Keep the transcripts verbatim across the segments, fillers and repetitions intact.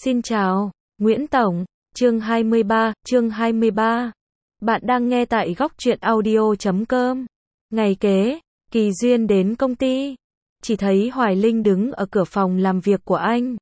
Xin chào, Nguyễn Tổng, chương hai mươi ba, chương hai mươi ba. Bạn đang nghe tại góc truyện audio chấm com. Ngày kế, Kỳ Duyên đến công ty, chỉ thấy Hoài Linh đứng ở cửa phòng làm việc của anh.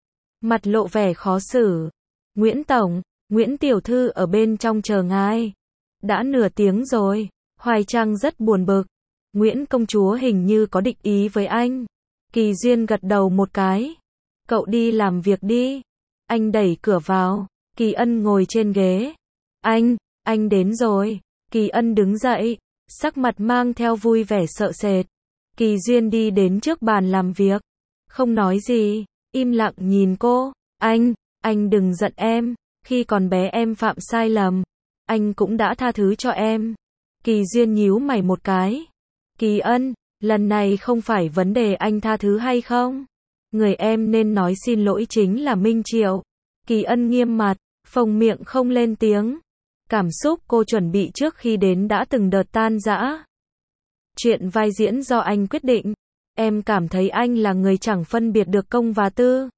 Mặt lộ vẻ khó xử. Nguyễn Tổng, Nguyễn Tiểu Thư ở bên trong chờ ngài. Đã nửa tiếng rồi, Hoài Trăng rất buồn bực. Nguyễn công chúa hình như có định ý với anh. Kỳ Duyên gật đầu một cái. Cậu đi làm việc đi. Anh đẩy cửa vào. Kỳ Ân ngồi trên ghế. Anh, anh đến rồi. Kỳ Ân đứng dậy, sắc mặt mang theo vui vẻ sợ sệt. Kỳ Duyên đi đến trước bàn làm việc. Không nói gì, im lặng nhìn cô. Anh, anh đừng giận em. Khi còn bé em phạm sai lầm. Anh cũng đã tha thứ cho em. Kỳ Duyên nhíu mày một cái. Kỳ Ân, lần này không phải vấn đề anh tha thứ hay không. Người em nên nói xin lỗi chính là Minh Triệu. Kỳ Ân nghiêm mặt, phồng miệng không lên tiếng. Cảm xúc cô chuẩn bị trước khi đến đã từng đợt tan rã. Chuyện vai diễn do anh quyết định. Em cảm thấy anh là người chẳng phân biệt được công và tư.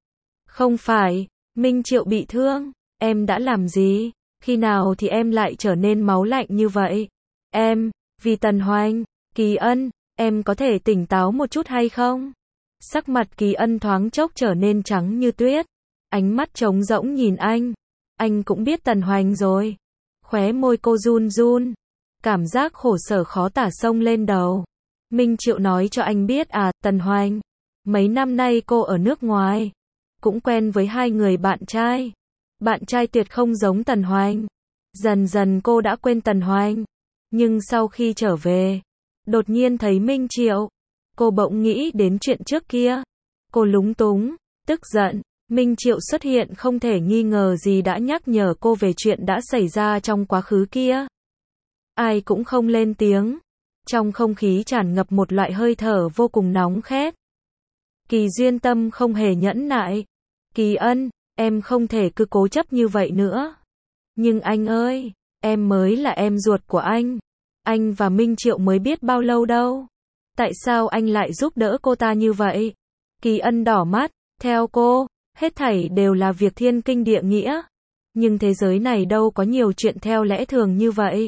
Không phải, Minh Triệu bị thương. Em đã làm gì? Khi nào thì em lại trở nên máu lạnh như vậy? Em, vì Tần Hoành. Kỳ Ân, em có thể tỉnh táo một chút hay không? Sắc mặt Kỳ Ân thoáng chốc trở nên trắng như tuyết. Ánh mắt trống rỗng nhìn anh. Anh cũng biết Tần Hoành rồi. Khóe môi cô run run. Cảm giác khổ sở khó tả xông lên đầu. Minh Triệu nói cho anh biết à, Tần Hoành. Mấy năm nay cô ở nước ngoài. Cũng quen với hai người bạn trai. Bạn trai tuyệt không giống Tần Hoành. Dần dần cô đã quên Tần Hoành. Nhưng sau khi trở về, đột nhiên thấy Minh Triệu. Cô bỗng nghĩ đến chuyện trước kia. Cô lúng túng, tức giận. Minh Triệu xuất hiện không thể nghi ngờ gì đã nhắc nhở cô về chuyện đã xảy ra trong quá khứ kia. Ai cũng không lên tiếng. Trong không khí tràn ngập một loại hơi thở vô cùng nóng khét. Kỳ Duyên tâm không hề nhẫn nại. Kỳ Ân, em không thể cứ cố chấp như vậy nữa. Nhưng anh ơi, em mới là em ruột của anh. Anh và Minh Triệu mới biết bao lâu đâu. Tại sao anh lại giúp đỡ cô ta như vậy? Kỳ Ân đỏ mắt, theo cô, hết thảy đều là việc thiên kinh địa nghĩa. Nhưng thế giới này đâu có nhiều chuyện theo lẽ thường như vậy.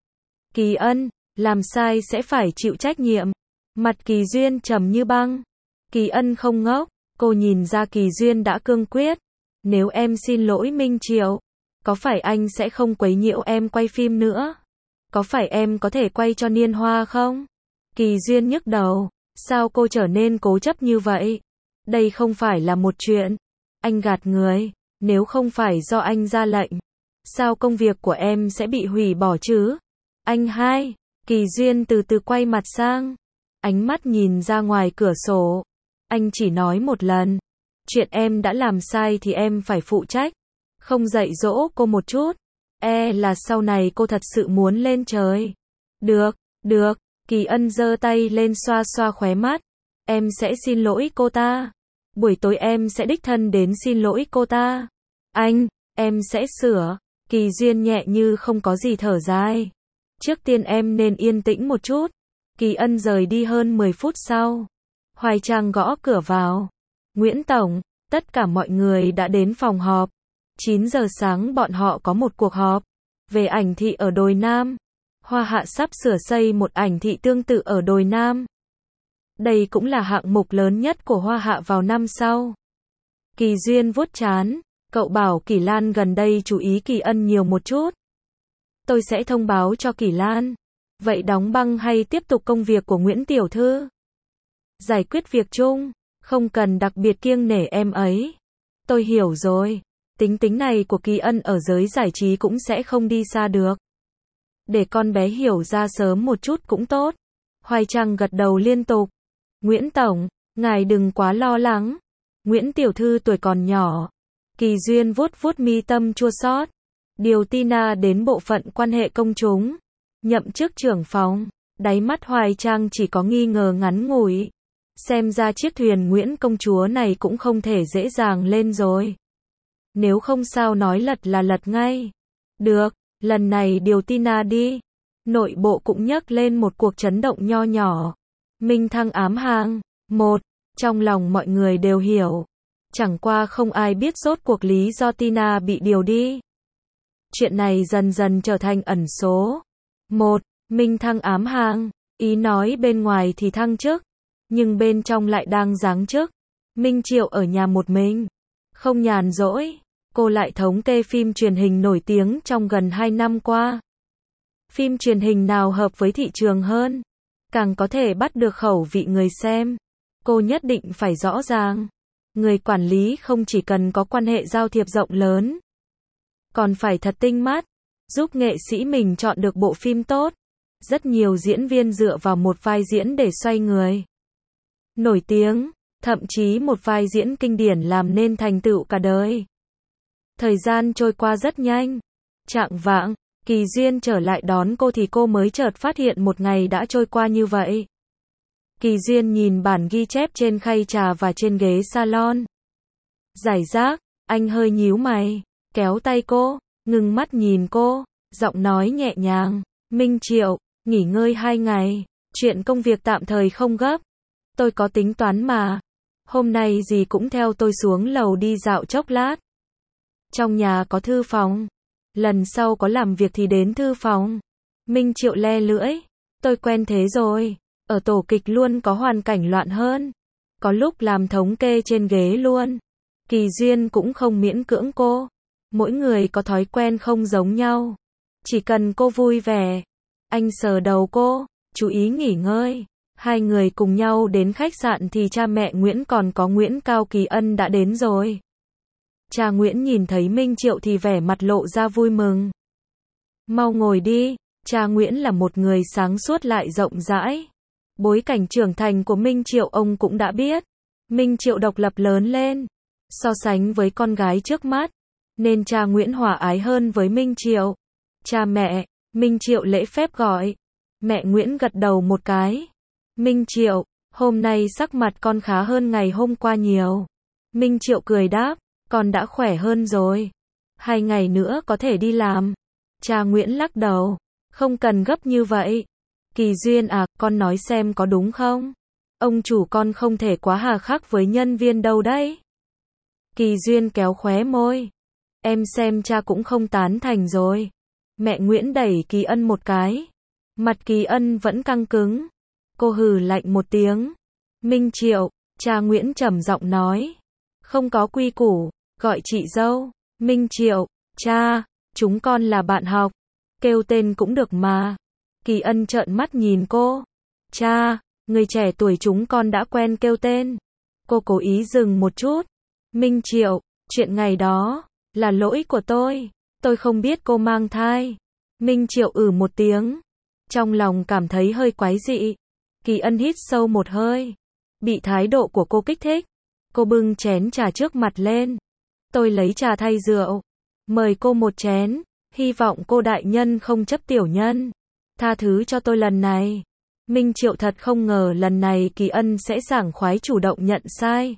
Kỳ Ân, làm sai sẽ phải chịu trách nhiệm. Mặt Kỳ Duyên trầm như băng. Kỳ Ân không ngốc, cô nhìn ra Kỳ Duyên đã cương quyết. Nếu em xin lỗi Minh Triệu, có phải anh sẽ không quấy nhiễu em quay phim nữa? Có phải em có thể quay cho Niên Hoa không? Kỳ Duyên nhức đầu. Sao cô trở nên cố chấp như vậy? Đây không phải là một chuyện. Anh gạt người. Nếu không phải do anh ra lệnh, sao công việc của em sẽ bị hủy bỏ chứ? Anh hai. Kỳ Duyên từ từ quay mặt sang. Ánh mắt nhìn ra ngoài cửa sổ. Anh chỉ nói một lần. Chuyện em đã làm sai thì em phải phụ trách. Không dạy dỗ cô một chút. E là sau này cô thật sự muốn lên trời. Được, được. Kỳ Ân giơ tay lên xoa xoa khóe mắt. Em sẽ xin lỗi cô ta. Buổi tối em sẽ đích thân đến xin lỗi cô ta. Anh, em sẽ sửa. Kỳ Duyên nhẹ như không có gì thở dài. Trước tiên em nên yên tĩnh một chút. Kỳ Ân rời đi hơn mười phút sau. Hoài Trăng gõ cửa vào. Nguyễn Tổng, tất cả mọi người đã đến phòng họp. chín giờ sáng bọn họ có một cuộc họp. Về ảnh thị ở đồi Nam. Hoa Hạ sắp sửa xây một ảnh thị tương tự ở đồi Nam. Đây cũng là hạng mục lớn nhất của Hoa Hạ vào năm sau. Kỳ Duyên vuốt trán. Cậu bảo Kỳ Lan gần đây chú ý Kỳ Ân nhiều một chút. Tôi sẽ thông báo cho Kỳ Lan. Vậy đóng băng hay tiếp tục công việc của Nguyễn Tiểu Thư? Giải quyết việc chung. Không cần đặc biệt kiêng nể em ấy. Tôi hiểu rồi. Tính tính này của Kỳ Ân ở giới giải trí cũng sẽ không đi xa được. Để con bé hiểu ra sớm một chút cũng tốt. Hoài Trăng gật đầu liên tục. Nguyễn Tổng, ngài đừng quá lo lắng. Nguyễn Tiểu Thư tuổi còn nhỏ. Kỳ Duyên vuốt vuốt mi tâm chua xót. Điều Tina đến bộ phận quan hệ công chúng. Nhậm chức trưởng phòng. Đáy mắt Hoài Trăng chỉ có nghi ngờ ngắn ngủi. Xem ra chiếc thuyền Nguyễn công chúa này cũng không thể dễ dàng lên rồi. Nếu không sao nói lật là lật ngay. Được, lần này điều Tina đi. Nội bộ cũng nhấc lên một cuộc chấn động nho nhỏ. Minh Thăng ám hàng. Một, trong lòng mọi người đều hiểu. Chẳng qua không ai biết rốt cuộc lý do Tina bị điều đi. Chuyện này dần dần trở thành ẩn số. Một, Minh Thăng ám hàng, ý nói bên ngoài thì thăng chức, nhưng bên trong lại đang giáng chức. Minh Triệu ở nhà một mình, không nhàn rỗi, cô lại thống kê phim truyền hình nổi tiếng trong gần hai năm qua. Phim truyền hình nào hợp với thị trường hơn, càng có thể bắt được khẩu vị người xem, cô nhất định phải rõ ràng. Người quản lý không chỉ cần có quan hệ giao thiệp rộng lớn, còn phải thật tinh mắt, giúp nghệ sĩ mình chọn được bộ phim tốt. Rất nhiều diễn viên dựa vào một vai diễn để xoay người nổi tiếng, thậm chí một vai diễn kinh điển làm nên thành tựu cả đời. Thời gian trôi qua rất nhanh. Chạng vạng, Kỳ Duyên trở lại đón cô thì cô mới chợt phát hiện một ngày đã trôi qua như vậy. Kỳ Duyên nhìn bản ghi chép trên khay trà và trên ghế salon. Giải rác, anh hơi nhíu mày, kéo tay cô, ngừng mắt nhìn cô, giọng nói nhẹ nhàng, Minh Triệu, nghỉ ngơi hai ngày, chuyện công việc tạm thời không gấp. Tôi có tính toán mà. Hôm nay dì cũng theo tôi xuống lầu đi dạo chốc lát. Trong nhà có thư phòng. Lần sau có làm việc thì đến thư phòng. Minh Triệu le lưỡi. Tôi quen thế rồi. Ở tổ kịch luôn có hoàn cảnh loạn hơn. Có lúc làm thống kê trên ghế luôn. Kỳ Duyên cũng không miễn cưỡng cô. Mỗi người có thói quen không giống nhau. Chỉ cần cô vui vẻ. Anh sờ đầu cô, chú ý nghỉ ngơi. Hai người cùng nhau đến khách sạn thì cha mẹ Nguyễn còn có Nguyễn Cao Kỳ Ân đã đến rồi. Cha Nguyễn nhìn thấy Minh Triệu thì vẻ mặt lộ ra vui mừng. Mau ngồi đi, cha Nguyễn là một người sáng suốt lại rộng rãi. Bối cảnh trưởng thành của Minh Triệu ông cũng đã biết. Minh Triệu độc lập lớn lên, so sánh với con gái trước mắt, nên cha Nguyễn hòa ái hơn với Minh Triệu. Cha mẹ, Minh Triệu lễ phép gọi. Mẹ Nguyễn gật đầu một cái. Minh Triệu, hôm nay sắc mặt con khá hơn ngày hôm qua nhiều. Minh Triệu cười đáp, con đã khỏe hơn rồi. Hai ngày nữa có thể đi làm. Cha Nguyễn lắc đầu, không cần gấp như vậy. Kỳ Duyên à, con nói xem có đúng không? Ông chủ con không thể quá hà khắc với nhân viên đâu đấy. Kỳ Duyên kéo khóe môi. Em xem cha cũng không tán thành rồi. Mẹ Nguyễn đẩy Kỳ Ân một cái. Mặt Kỳ Ân vẫn căng cứng. Cô hừ lạnh một tiếng. Minh Triệu, cha Nguyễn trầm giọng nói. Không có quy củ, gọi chị dâu. Minh Triệu, cha, chúng con là bạn học. Kêu tên cũng được mà. Kỳ Ân trợn mắt nhìn cô. Cha, người trẻ tuổi chúng con đã quen kêu tên. Cô cố ý dừng một chút. Minh Triệu, chuyện ngày đó, là lỗi của tôi. Tôi không biết cô mang thai. Minh Triệu ử một tiếng. Trong lòng cảm thấy hơi quái dị. Kỳ Ân hít sâu một hơi. Bị thái độ của cô kích thích. Cô bưng chén trà trước mặt lên. Tôi lấy trà thay rượu. Mời cô một chén. Hy vọng cô đại nhân không chấp tiểu nhân. Tha thứ cho tôi lần này. Minh Triệu thật không ngờ lần này Kỳ Ân sẽ sảng khoái chủ động nhận sai.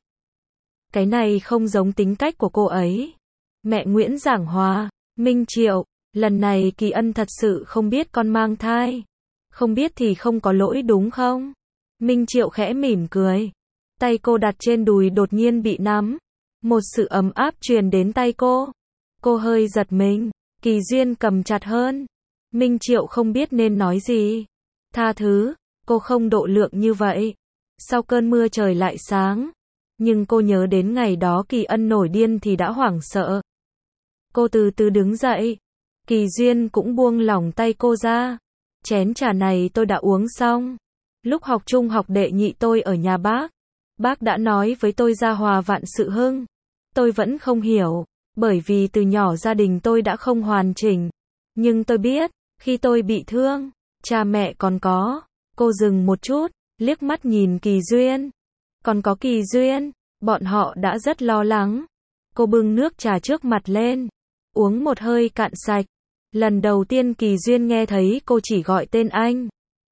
Cái này không giống tính cách của cô ấy. Mẹ Nguyễn giảng hòa. Minh Triệu, lần này Kỳ Ân thật sự không biết con mang thai. Không biết thì không có lỗi đúng không? Minh Triệu khẽ mỉm cười. Tay cô đặt trên đùi đột nhiên bị nắm. Một sự ấm áp truyền đến tay cô. Cô hơi giật mình. Kỳ Duyên cầm chặt hơn. Minh Triệu không biết nên nói gì. Tha thứ, cô không độ lượng như vậy. Sau cơn mưa trời lại sáng. Nhưng cô nhớ đến ngày đó Kỳ Ân nổi điên thì đã hoảng sợ. Cô từ từ đứng dậy. Kỳ Duyên cũng buông lỏng tay cô ra. Chén trà này tôi đã uống xong. Lúc học trung học đệ nhị tôi ở nhà bác. Bác đã nói với tôi gia hòa vạn sự hưng. Tôi vẫn không hiểu. Bởi vì từ nhỏ gia đình tôi đã không hoàn chỉnh. Nhưng tôi biết, khi tôi bị thương, cha mẹ còn có. Cô dừng một chút, liếc mắt nhìn Kỳ Duyên. Còn có Kỳ Duyên, bọn họ đã rất lo lắng. Cô bưng nước trà trước mặt lên. Uống một hơi cạn sạch. Lần đầu tiên Kỳ Duyên nghe thấy cô chỉ gọi tên anh.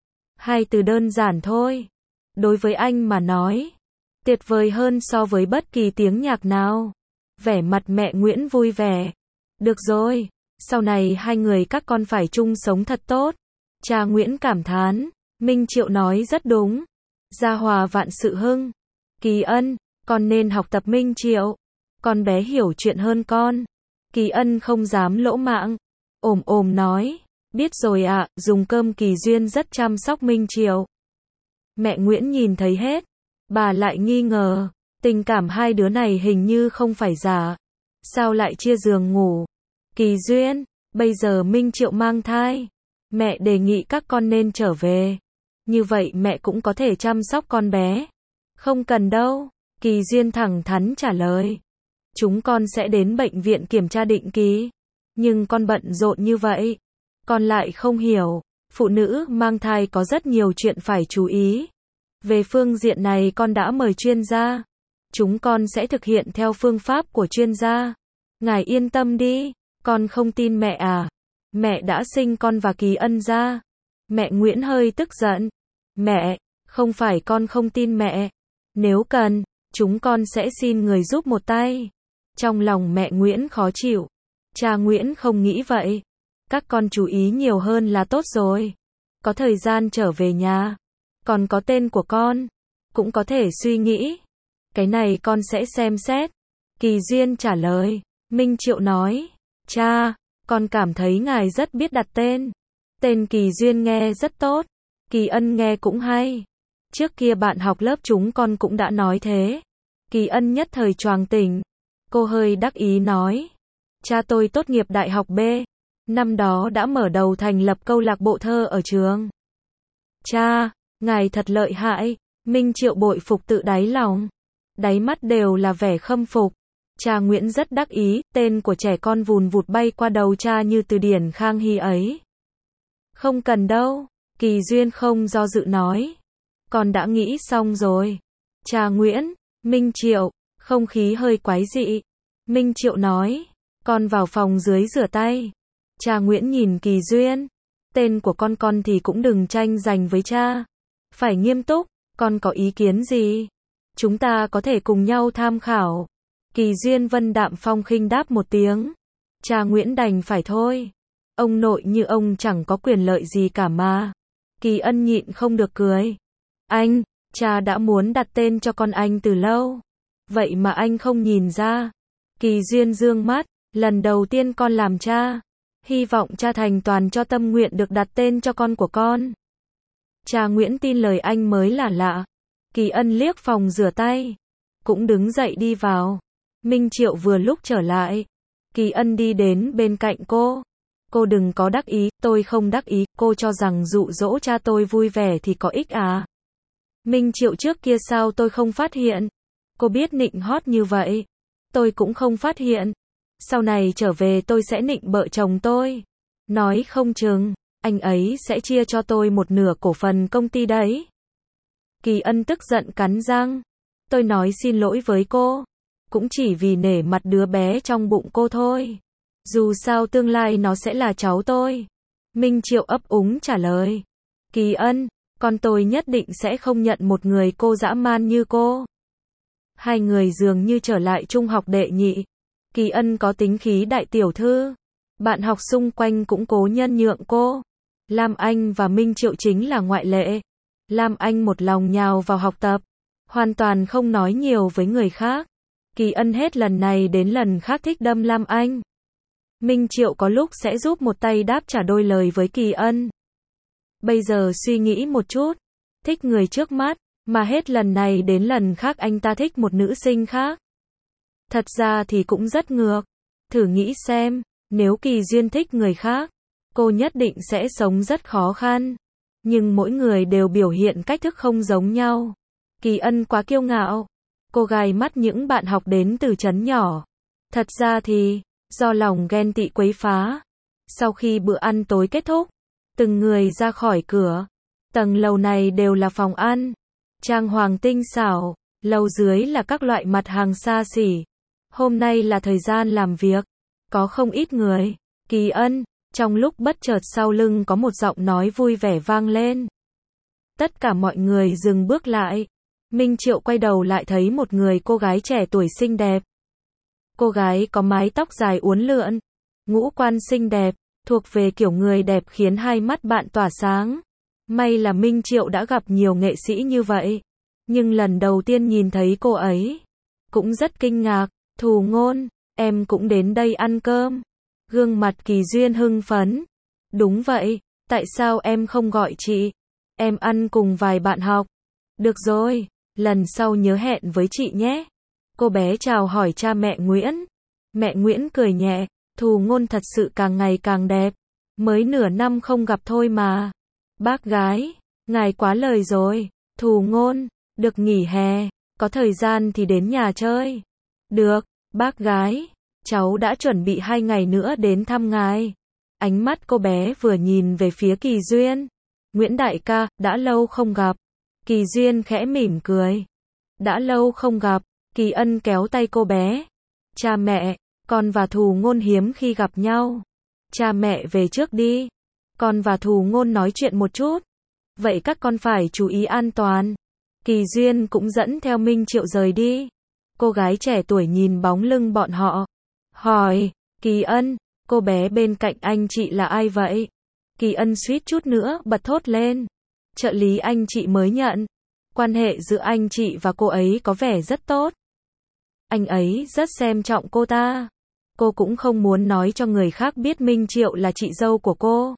Hai từ đơn giản thôi. Đối với anh mà nói, tuyệt vời hơn so với bất kỳ tiếng nhạc nào. Vẻ mặt mẹ Nguyễn vui vẻ. Được rồi, sau này hai người các con phải chung sống thật tốt. Cha Nguyễn cảm thán. Minh Triệu nói rất đúng. Gia hòa vạn sự hưng. Kỳ Ân, con nên học tập Minh Triệu. con bé hiểu chuyện hơn con. Kỳ Ân không dám lỗ mãng, ồm ồm nói, biết rồi ạ, dùng cơm. Kỳ Duyên rất chăm sóc Minh Triệu. Mẹ Nguyễn nhìn thấy hết, bà lại nghi ngờ, tình cảm hai đứa này hình như không phải giả. Sao lại chia giường ngủ? Kỳ Duyên, bây giờ Minh Triệu mang thai. Mẹ đề nghị các con nên trở về. Như vậy mẹ cũng có thể chăm sóc con bé. Không cần đâu. Kỳ Duyên thẳng thắn trả lời. Chúng con sẽ đến bệnh viện kiểm tra định kỳ. Nhưng con bận rộn như vậy. Con lại không hiểu. Phụ nữ mang thai có rất nhiều chuyện phải chú ý. Về phương diện này con đã mời chuyên gia. Chúng con sẽ thực hiện theo phương pháp của chuyên gia. Ngài yên tâm đi. Con không tin mẹ à? Mẹ đã sinh con và Kỳ Ân ra. Mẹ Nguyễn hơi tức giận. Mẹ, không phải con không tin mẹ. Nếu cần, chúng con sẽ xin người giúp một tay. Trong lòng mẹ Nguyễn khó chịu. Cha Nguyễn không nghĩ vậy. Các con chú ý nhiều hơn là tốt rồi. Có thời gian trở về nhà. Còn có tên của con. Cũng có thể suy nghĩ. Cái này con sẽ xem xét. Kỳ Duyên trả lời. Minh Triệu nói. Cha, con cảm thấy ngài rất biết đặt tên. Tên Kỳ Duyên nghe rất tốt. Kỳ Ân nghe cũng hay. Trước kia bạn học lớp chúng con cũng đã nói thế. Kỳ Ân nhất thời choàng tỉnh. Cô hơi đắc ý nói. Cha tôi tốt nghiệp đại học B. Năm đó đã mở đầu thành lập câu lạc bộ thơ ở trường. Cha, ngài thật lợi hại. Minh Triệu bội phục tự đáy lòng. Đáy mắt đều là vẻ khâm phục. Cha Nguyễn rất đắc ý, tên của trẻ con vùn vụt bay qua đầu cha như từ điển Khang Hy ấy. Không cần đâu. Kỳ Duyên không do dự nói. Con đã nghĩ xong rồi. Cha Nguyễn, Minh Triệu, không khí hơi quái dị. Minh Triệu nói. Con vào phòng dưới rửa tay. Cha Nguyễn nhìn Kỳ Duyên. Tên của con con thì cũng đừng tranh giành với cha. Phải nghiêm túc, con có ý kiến gì? Chúng ta có thể cùng nhau tham khảo. Kỳ Duyên vân đạm phong khinh đáp một tiếng. Cha Nguyễn đành phải thôi. Ông nội như ông chẳng có quyền lợi gì cả mà. Kỳ Ân nhịn không được cười. Anh, cha đã muốn đặt tên cho con anh từ lâu. Vậy mà anh không nhìn ra. Kỳ Duyên dương mắt. Lần đầu tiên con làm cha. Hy vọng cha thành toàn cho tâm nguyện được đặt tên cho con của con. Cha Nguyễn tin lời anh mới là lạ. Kỳ Ân liếc phòng rửa tay. Cũng đứng dậy đi vào. Minh Triệu vừa lúc trở lại. Kỳ Ân đi đến bên cạnh cô. Cô đừng có đắc ý, tôi không đắc ý, cô cho rằng dụ dỗ cha tôi vui vẻ thì có ích à? Minh Triệu trước kia sao tôi không phát hiện? Cô biết nịnh hót như vậy. Tôi cũng không phát hiện. Sau này trở về tôi sẽ nịnh bợ chồng tôi. Nói không chừng, anh ấy sẽ chia cho tôi một nửa cổ phần công ty đấy. Kỳ Ân tức giận cắn răng. Tôi nói xin lỗi với cô. Cũng chỉ vì nể mặt đứa bé trong bụng cô thôi. Dù sao tương lai nó sẽ là cháu tôi. Minh Triệu ấp úng trả lời. Kỳ Ân, con tôi nhất định sẽ không nhận một người cô dã man như cô. Hai người dường như trở lại trung học đệ nhị. Kỳ Ân có tính khí đại tiểu thư. Bạn học xung quanh cũng cố nhân nhượng cô. Lam Anh và Minh Triệu chính là ngoại lệ. Lam Anh một lòng nhào vào học tập. Hoàn toàn không nói nhiều với người khác. Kỳ Ân hết lần này đến lần khác thích đâm Lam Anh. Minh Triệu có lúc sẽ giúp một tay đáp trả đôi lời với Kỳ Ân. Bây giờ suy nghĩ một chút. Thích người trước mắt, mà hết lần này đến lần khác anh ta thích một nữ sinh khác. Thật ra thì cũng rất ngược. Thử nghĩ xem, nếu Kỳ Duyên thích người khác, cô nhất định sẽ sống rất khó khăn. Nhưng mỗi người đều biểu hiện cách thức không giống nhau. Kỳ Ân quá kiêu ngạo. Cô gài mắt những bạn học đến từ trấn nhỏ. Thật ra thì, do lòng ghen tị quấy phá. Sau khi bữa ăn tối kết thúc, từng người ra khỏi cửa. Tầng lầu này đều là phòng ăn. Trang hoàng tinh xảo, lầu dưới là các loại mặt hàng xa xỉ. Hôm nay là thời gian làm việc. Có không ít người. Kỳ Ân, trong lúc bất chợt sau lưng có một giọng nói vui vẻ vang lên. Tất cả mọi người dừng bước lại. Minh Triệu quay đầu lại thấy một người cô gái trẻ tuổi xinh đẹp. Cô gái có mái tóc dài uốn lượn, ngũ quan xinh đẹp, thuộc về kiểu người đẹp khiến hai mắt bạn tỏa sáng. May là Minh Triệu đã gặp nhiều nghệ sĩ như vậy. Nhưng lần đầu tiên nhìn thấy cô ấy, cũng rất kinh ngạc, Thù Ngôn, em cũng đến đây ăn cơm. Gương mặt Kỳ Duyên hưng phấn. Đúng vậy, tại sao em không gọi chị? Em ăn cùng vài bạn học. Được rồi, lần sau nhớ hẹn với chị nhé. Cô bé chào hỏi cha mẹ Nguyễn. Mẹ Nguyễn cười nhẹ, Thù Ngôn thật sự càng ngày càng đẹp. Mới nửa năm không gặp thôi mà. Bác gái, ngài quá lời rồi. Thù Ngôn, được nghỉ hè, có thời gian thì đến nhà chơi. Được, bác gái, cháu đã chuẩn bị hai ngày nữa đến thăm ngài. Ánh mắt cô bé vừa nhìn về phía Kỳ Duyên. Nguyễn đại ca, đã lâu không gặp. Kỳ Duyên khẽ mỉm cười. Đã lâu không gặp, Kỳ Ân kéo tay cô bé. Cha mẹ, con và Thù Ngôn hiếm khi gặp nhau. Cha mẹ về trước đi. Con và Thù Ngôn nói chuyện một chút. Vậy các con phải chú ý an toàn. Kỳ Duyên cũng dẫn theo Minh Triệu rời đi. Cô gái trẻ tuổi nhìn bóng lưng bọn họ. Hỏi, Kỳ Ân, cô bé bên cạnh anh chị là ai vậy? Kỳ Ân suýt chút nữa bật thốt lên. Trợ lý anh chị mới nhận. Quan hệ giữa anh chị và cô ấy có vẻ rất tốt. Anh ấy rất xem trọng cô ta. Cô cũng không muốn nói cho người khác biết Minh Triệu là chị dâu của cô.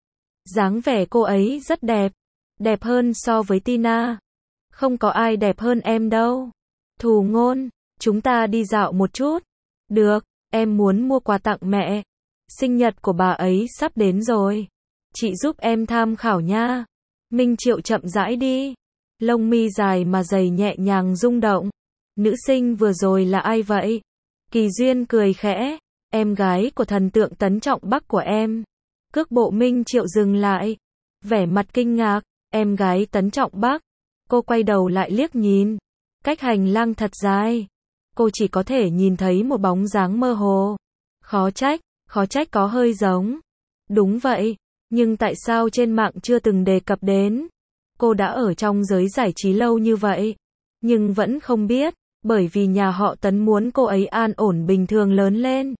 Dáng vẻ cô ấy rất đẹp. Đẹp hơn so với Tina. Không có ai đẹp hơn em đâu. Thù Ngôn, chúng ta đi dạo một chút. Được, em muốn mua quà tặng mẹ. Sinh nhật của bà ấy sắp đến rồi. Chị giúp em tham khảo nha. Minh Triệu chậm rãi đi. Lông mi dài mà dày nhẹ nhàng rung động. Nữ sinh vừa rồi là ai vậy? Kỳ Duyên cười khẽ. Em gái của thần tượng Tấn Trọng Bắc của em. Cước bộ Minh Triệu dừng lại. Vẻ mặt kinh ngạc. Em gái Tấn Trọng Bắc. Cô quay đầu lại liếc nhìn. Cách hành lang thật dài. Cô chỉ có thể nhìn thấy một bóng dáng mơ hồ. Khó trách, khó trách có hơi giống. Đúng vậy, nhưng tại sao trên mạng chưa từng đề cập đến? Cô đã ở trong giới giải trí lâu như vậy, nhưng vẫn không biết, bởi vì nhà họ Tấn muốn cô ấy an ổn bình thường lớn lên.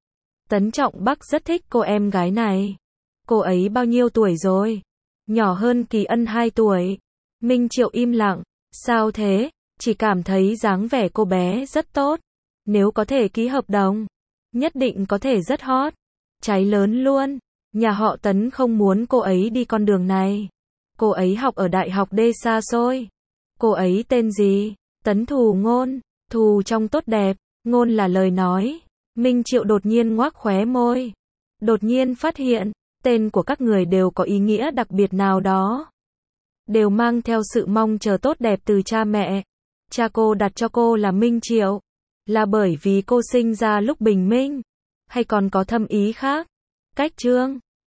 Tấn Trọng Bắc rất thích cô em gái này. Cô ấy bao nhiêu tuổi rồi? Nhỏ hơn Kỳ Ân hai tuổi. Minh Triệu im lặng. Sao thế? Chỉ cảm thấy dáng vẻ cô bé rất tốt. Nếu có thể ký hợp đồng, nhất định có thể rất hot. Cháy lớn luôn. Nhà họ Tấn không muốn cô ấy đi con đường này. Cô ấy học ở đại học D xa xôi. Cô ấy tên gì? Tấn Thù Ngôn. Thù trong tốt đẹp, ngôn là lời nói. Minh Triệu đột nhiên ngoác khóe môi. Đột nhiên phát hiện, tên của các người đều có ý nghĩa đặc biệt nào đó. Đều mang theo sự mong chờ tốt đẹp từ cha mẹ. Cha cô đặt cho cô là Minh Triệu. Là bởi vì cô sinh ra lúc bình minh? Hay còn có thâm ý khác? Cách chương